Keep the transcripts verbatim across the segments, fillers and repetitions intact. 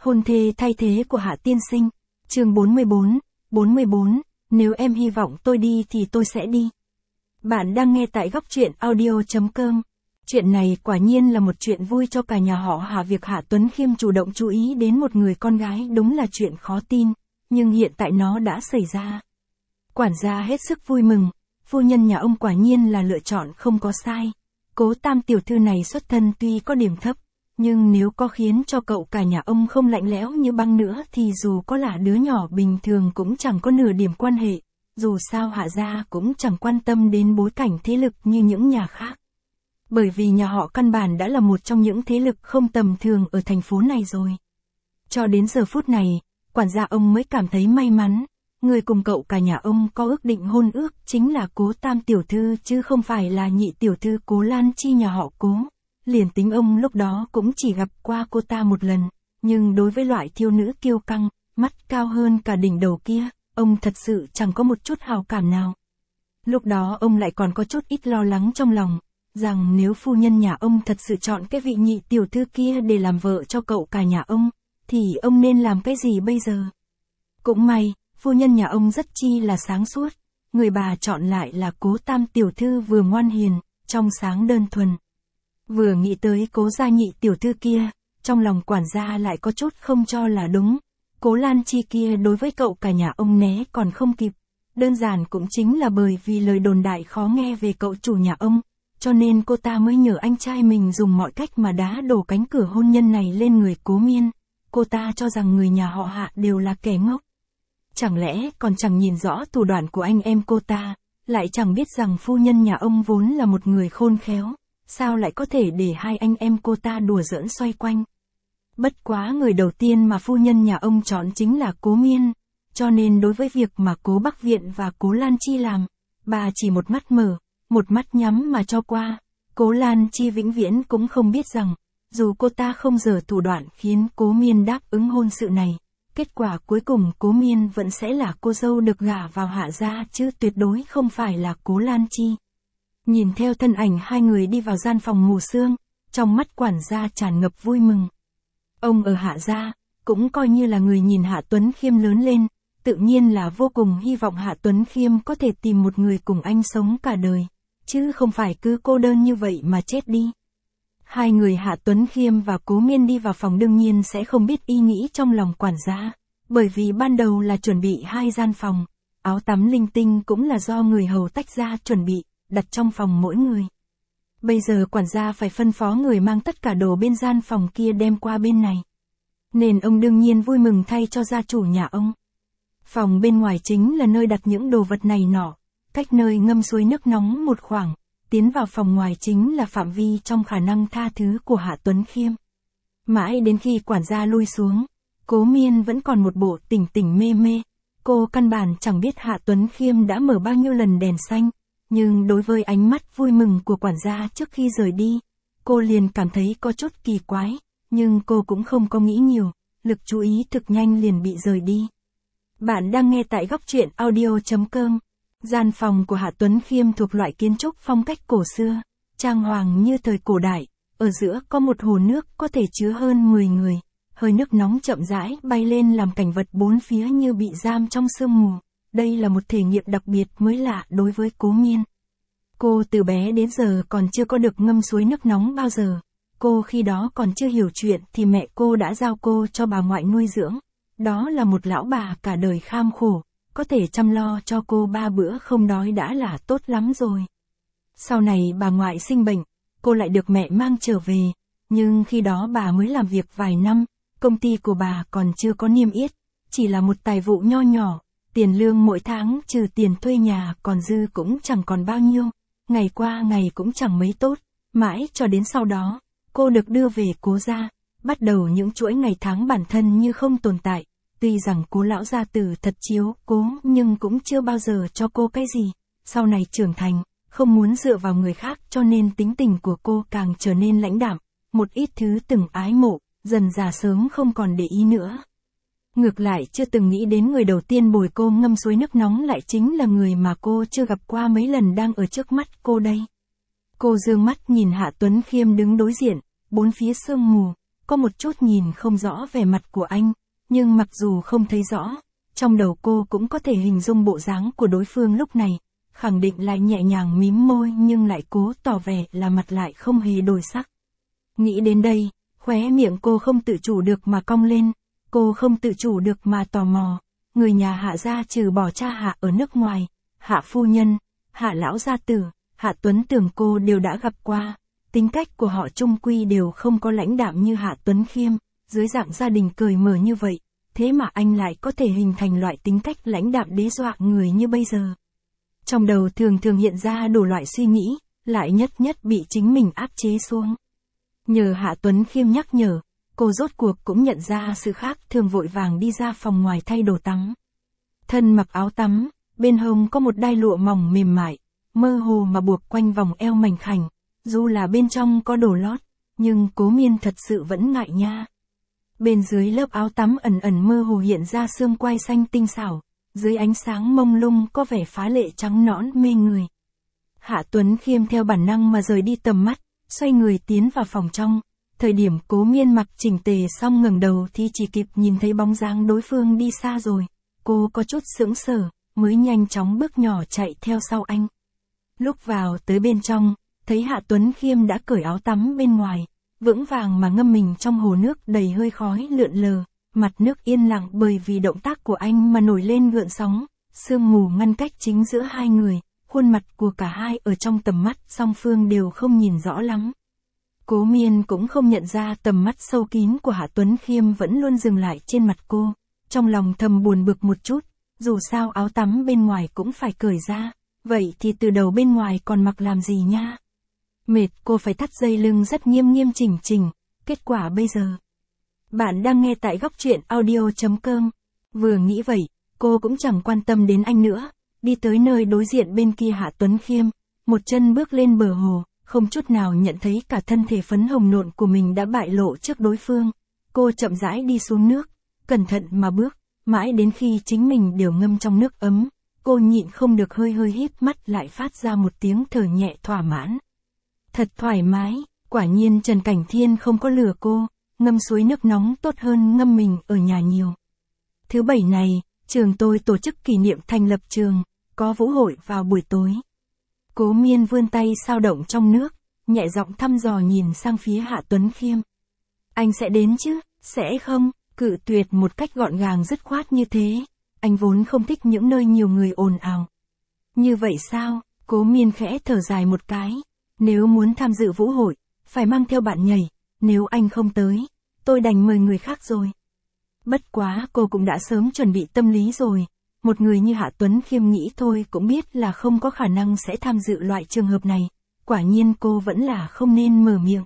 Hôn thê thay thế của Hạ tiên sinh. Chương bốn mươi bốn, bốn mươi bốn, nếu em hy vọng tôi đi thì tôi sẽ đi. Bạn đang nghe tại góc truyện audio chấm com. Chuyện này quả nhiên là một chuyện vui cho cả nhà họ Hạ. Việc Hạ Tuấn Khiêm chủ động chú ý đến một người con gái đúng là chuyện khó tin, nhưng hiện tại nó đã xảy ra. Quản gia hết sức vui mừng, phu nhân nhà ông quả nhiên là lựa chọn không có sai. Cố Tam tiểu thư này xuất thân tuy có điểm thấp, nhưng nếu có khiến cho cậu cả nhà ông không lạnh lẽo như băng nữa thì dù có là đứa nhỏ bình thường cũng chẳng có nửa điểm quan hệ. Dù sao Hạ gia cũng chẳng quan tâm đến bối cảnh thế lực như những nhà khác. Bởi vì nhà họ căn bản đã là một trong những thế lực không tầm thường ở thành phố này rồi. Cho đến giờ phút này, quản gia ông mới cảm thấy may mắn. Người cùng cậu cả nhà ông có ước định hôn ước chính là Cố Tam tiểu thư chứ không phải là nhị tiểu thư Cố Lan Chi nhà họ Cố. Liền tính ông lúc đó cũng chỉ gặp qua cô ta một lần, nhưng đối với loại thiếu nữ kiêu căng, mắt cao hơn cả đỉnh đầu kia, ông thật sự chẳng có một chút hào cảm nào. Lúc đó ông lại còn có chút ít lo lắng trong lòng, rằng nếu phu nhân nhà ông thật sự chọn cái vị nhị tiểu thư kia để làm vợ cho cậu cả nhà ông, thì ông nên làm cái gì bây giờ? Cũng may, phu nhân nhà ông rất chi là sáng suốt, người bà chọn lại là Cố Tam tiểu thư vừa ngoan hiền, trong sáng đơn thuần. Vừa nghĩ tới Cố gia nhị tiểu thư kia, trong lòng quản gia lại có chút không cho là đúng. Cố Lan Chi kia đối với cậu cả nhà ông né còn không kịp. Đơn giản cũng chính là bởi vì lời đồn đại khó nghe về cậu chủ nhà ông, cho nên cô ta mới nhờ anh trai mình dùng mọi cách mà đá đổ cánh cửa hôn nhân này lên người Cố Miên. Cô ta cho rằng người nhà họ Hạ đều là kẻ ngốc. Chẳng lẽ còn chẳng nhìn rõ thủ đoạn của anh em cô ta, lại chẳng biết rằng phu nhân nhà ông vốn là một người khôn khéo. Sao lại có thể để hai anh em cô ta đùa giỡn xoay quanh? Bất quá người đầu tiên mà phu nhân nhà ông chọn chính là Cố Miên, cho nên đối với việc mà Cố Bắc Viện và Cố Lan Chi làm, bà chỉ một mắt mở, một mắt nhắm mà cho qua. Cố Lan Chi vĩnh viễn cũng không biết rằng, dù cô ta không dở thủ đoạn khiến Cố Miên đáp ứng hôn sự này, kết quả cuối cùng Cố Miên vẫn sẽ là cô dâu được gả vào Hạ gia chứ tuyệt đối không phải là Cố Lan Chi. Nhìn theo thân ảnh hai người đi vào gian phòng ngủ sương, trong mắt quản gia tràn ngập vui mừng. Ông ở Hạ gia, cũng coi như là người nhìn Hạ Tuấn Khiêm lớn lên, tự nhiên là vô cùng hy vọng Hạ Tuấn Khiêm có thể tìm một người cùng anh sống cả đời, chứ không phải cứ cô đơn như vậy mà chết đi. Hai người Hạ Tuấn Khiêm và Cố Miên đi vào phòng đương nhiên sẽ không biết ý nghĩ trong lòng quản gia, bởi vì ban đầu là chuẩn bị hai gian phòng, áo tắm linh tinh cũng là do người hầu tách ra chuẩn bị, đặt trong phòng mỗi người. Bây giờ quản gia phải phân phó người mang tất cả đồ bên gian phòng kia đem qua bên này. Nên ông đương nhiên vui mừng thay cho gia chủ nhà ông. Phòng bên ngoài chính là nơi đặt những đồ vật này nọ, cách nơi ngâm suối nước nóng một khoảng, tiến vào phòng ngoài chính là phạm vi trong khả năng tha thứ của Hạ Tuấn Khiêm. Mãi đến khi quản gia lui xuống, Cố Miên vẫn còn một bộ tỉnh tỉnh mê mê, cô căn bản chẳng biết Hạ Tuấn Khiêm đã mở bao nhiêu lần đèn xanh. Nhưng đối với ánh mắt vui mừng của quản gia trước khi rời đi, cô liền cảm thấy có chút kỳ quái, nhưng cô cũng không có nghĩ nhiều, lực chú ý thực nhanh liền bị rời đi. Bạn đang nghe tại góc truyện audio chấm com. Gian phòng của Hạ Tuấn Khiêm thuộc loại kiến trúc phong cách cổ xưa, trang hoàng như thời cổ đại, ở giữa có một hồ nước có thể chứa hơn mười người, hơi nước nóng chậm rãi bay lên làm cảnh vật bốn phía như bị giam trong sương mù. Đây là một thể nghiệm đặc biệt mới lạ đối với Cố Miên. Cô từ bé đến giờ còn chưa có được ngâm suối nước nóng bao giờ. Cô khi đó còn chưa hiểu chuyện thì mẹ cô đã giao cô cho bà ngoại nuôi dưỡng. Đó là một lão bà cả đời kham khổ, có thể chăm lo cho cô ba bữa không đói đã là tốt lắm rồi. Sau này bà ngoại sinh bệnh, cô lại được mẹ mang trở về, nhưng khi đó bà mới làm việc vài năm, công ty của bà còn chưa có niêm yết, chỉ là một tài vụ nho nhỏ. Tiền lương mỗi tháng trừ tiền thuê nhà còn dư cũng chẳng còn bao nhiêu, ngày qua ngày cũng chẳng mấy tốt, mãi cho đến sau đó, cô được đưa về Cố gia, bắt đầu những chuỗi ngày tháng bản thân như không tồn tại, tuy rằng Cố lão gia tử thật chiếu cố nhưng cũng chưa bao giờ cho cô cái gì, sau này trưởng thành, không muốn dựa vào người khác cho nên tính tình của cô càng trở nên lãnh đạm, một ít thứ từng ái mộ, dần già sớm không còn để ý nữa. Ngược lại chưa từng nghĩ đến người đầu tiên bồi cô ngâm suối nước nóng lại chính là người mà cô chưa gặp qua mấy lần đang ở trước mắt cô đây. Cô dương mắt nhìn Hạ Tuấn Khiêm đứng đối diện, bốn phía sương mù, có một chút nhìn không rõ vẻ mặt của anh, nhưng mặc dù không thấy rõ, trong đầu cô cũng có thể hình dung bộ dáng của đối phương lúc này, khẳng định lại nhẹ nhàng mím môi nhưng lại cố tỏ vẻ là mặt lại không hề đổi sắc. Nghĩ đến đây, khóe miệng cô không tự chủ được mà cong lên, cô không tự chủ được mà tò mò, người nhà Hạ gia trừ bỏ cha Hạ ở nước ngoài, Hạ phu nhân, Hạ lão gia tử, Hạ Tuấn Tường cô đều đã gặp qua, tính cách của họ chung quy đều không có lãnh đạm như Hạ Tuấn Khiêm, dưới dạng gia đình cởi mở như vậy, thế mà anh lại có thể hình thành loại tính cách lãnh đạm đe dọa người như bây giờ. Trong đầu thường thường hiện ra đủ loại suy nghĩ, lại nhất nhất bị chính mình áp chế xuống. Nhờ Hạ Tuấn Khiêm nhắc nhở, cô rốt cuộc cũng nhận ra sự khác thường, vội vàng đi ra phòng ngoài thay đồ tắm. Thân mặc áo tắm, bên hông có một đai lụa mỏng mềm mại, mơ hồ mà buộc quanh vòng eo mảnh khảnh, dù là bên trong có đồ lót, nhưng Cố Miên thật sự vẫn ngại nha. Bên dưới lớp áo tắm ẩn ẩn mơ hồ hiện ra xương quai xanh tinh xảo, dưới ánh sáng mông lung có vẻ phá lệ trắng nõn mê người. Hạ Tuấn Khiêm theo bản năng mà rời đi tầm mắt, xoay người tiến vào phòng trong. Thời điểm Cố Miên mặc chỉnh tề xong ngẩng đầu thì chỉ kịp nhìn thấy bóng dáng đối phương đi xa rồi. Cô có chút sững sờ, mới nhanh chóng bước nhỏ chạy theo sau anh. Lúc vào tới bên trong, thấy Hạ Tuấn Khiêm đã cởi áo tắm bên ngoài, vững vàng mà ngâm mình trong hồ nước đầy hơi khói lượn lờ, mặt nước yên lặng bởi vì động tác của anh mà nổi lên gợn sóng, sương mù ngăn cách chính giữa hai người, khuôn mặt của cả hai ở trong tầm mắt song phương đều không nhìn rõ lắm. Cố Miên cũng không nhận ra tầm mắt sâu kín của Hạ Tuấn Khiêm vẫn luôn dừng lại trên mặt cô, trong lòng thầm buồn bực một chút, dù sao áo tắm bên ngoài cũng phải cởi ra, vậy thì từ đầu bên ngoài còn mặc làm gì nha. Mệt cô phải thắt dây lưng rất nghiêm nghiêm chỉnh chỉnh, kết quả bây giờ. Bạn đang nghe tại góc truyện audio chấm com. Vừa nghĩ vậy, cô cũng chẳng quan tâm đến anh nữa, đi tới nơi đối diện bên kia Hạ Tuấn Khiêm, một chân bước lên bờ hồ, không chút nào nhận thấy cả thân thể phấn hồng nộn của mình đã bại lộ trước đối phương. Cô chậm rãi đi xuống nước, cẩn thận mà bước, mãi đến khi chính mình đều ngâm trong nước ấm, cô nhịn không được hơi hơi híp mắt lại phát ra một tiếng thở nhẹ thỏa mãn. Thật thoải mái, quả nhiên Trần Cảnh Thiên không có lừa cô, ngâm suối nước nóng tốt hơn ngâm mình ở nhà nhiều. Thứ bảy này, trường tôi tổ chức kỷ niệm thành lập trường, có vũ hội vào buổi tối. Cố Miên vươn tay sao động trong nước, nhẹ giọng thăm dò nhìn sang phía Hạ Tuấn Khiêm. Anh sẽ đến chứ, sẽ không? Cự tuyệt một cách gọn gàng dứt khoát như thế. Anh vốn không thích những nơi nhiều người ồn ào. Như vậy sao? Cố Miên khẽ thở dài một cái. Nếu muốn tham dự vũ hội, phải mang theo bạn nhảy. Nếu anh không tới, tôi đành mời người khác rồi. Bất quá cô cũng đã sớm chuẩn bị tâm lý rồi. Một người như Hạ Tuấn Khiêm nghĩ thôi cũng biết là không có khả năng sẽ tham dự loại trường hợp này. Quả nhiên cô vẫn là không nên mở miệng.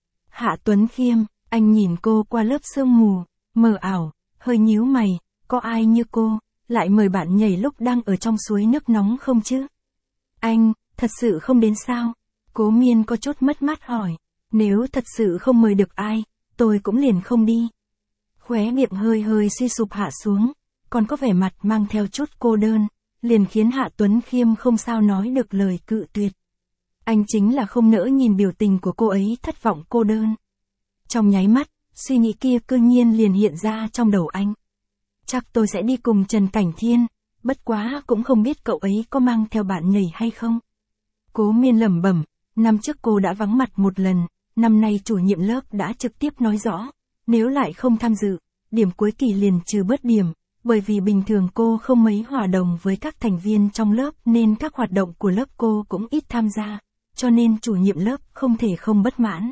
Hạ Tuấn Khiêm, anh nhìn cô qua lớp sương mù, mờ ảo, hơi nhíu mày, có ai như cô, lại mời bạn nhảy lúc đang ở trong suối nước nóng không chứ? Anh, thật sự không đến sao? Cố Miên có chút mất mát hỏi, nếu thật sự không mời được ai, tôi cũng liền không đi. Khóe miệng hơi hơi suy sụp hạ xuống, còn có vẻ mặt mang theo chút cô đơn, liền khiến Hạ Tuấn Khiêm không sao nói được lời cự tuyệt. Anh chính là không nỡ nhìn biểu tình của cô ấy thất vọng cô đơn. Trong nháy mắt, suy nghĩ kia cơ nhiên liền hiện ra trong đầu anh. Chắc tôi sẽ đi cùng Trần Cảnh Thiên, bất quá cũng không biết cậu ấy có mang theo bạn nhảy hay không. Cố Miên lẩm bẩm, năm trước cô đã vắng mặt một lần, năm nay chủ nhiệm lớp đã trực tiếp nói rõ, nếu lại không tham dự, điểm cuối kỳ liền trừ bớt điểm, bởi vì bình thường cô không mấy hòa đồng với các thành viên trong lớp nên các hoạt động của lớp cô cũng ít tham gia, cho nên chủ nhiệm lớp không thể không bất mãn.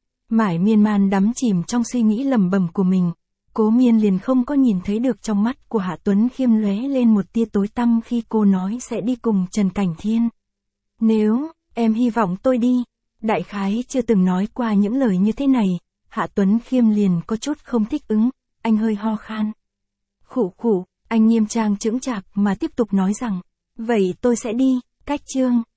Mải miên man đắm chìm trong suy nghĩ lẩm bẩm của mình, Cố Miên liền không có nhìn thấy được trong mắt của Hạ Tuấn Khiêm lóe lên một tia tối tăm khi cô nói sẽ đi cùng Trần Cảnh Thiên. Nếu, em hy vọng tôi đi, đại khái chưa từng nói qua những lời như thế này, Hạ Tuấn Khiêm liền có chút không thích ứng, anh hơi ho khan. Khụ khụ, anh nghiêm trang chững chạc mà tiếp tục nói rằng, vậy tôi sẽ đi, cách chương.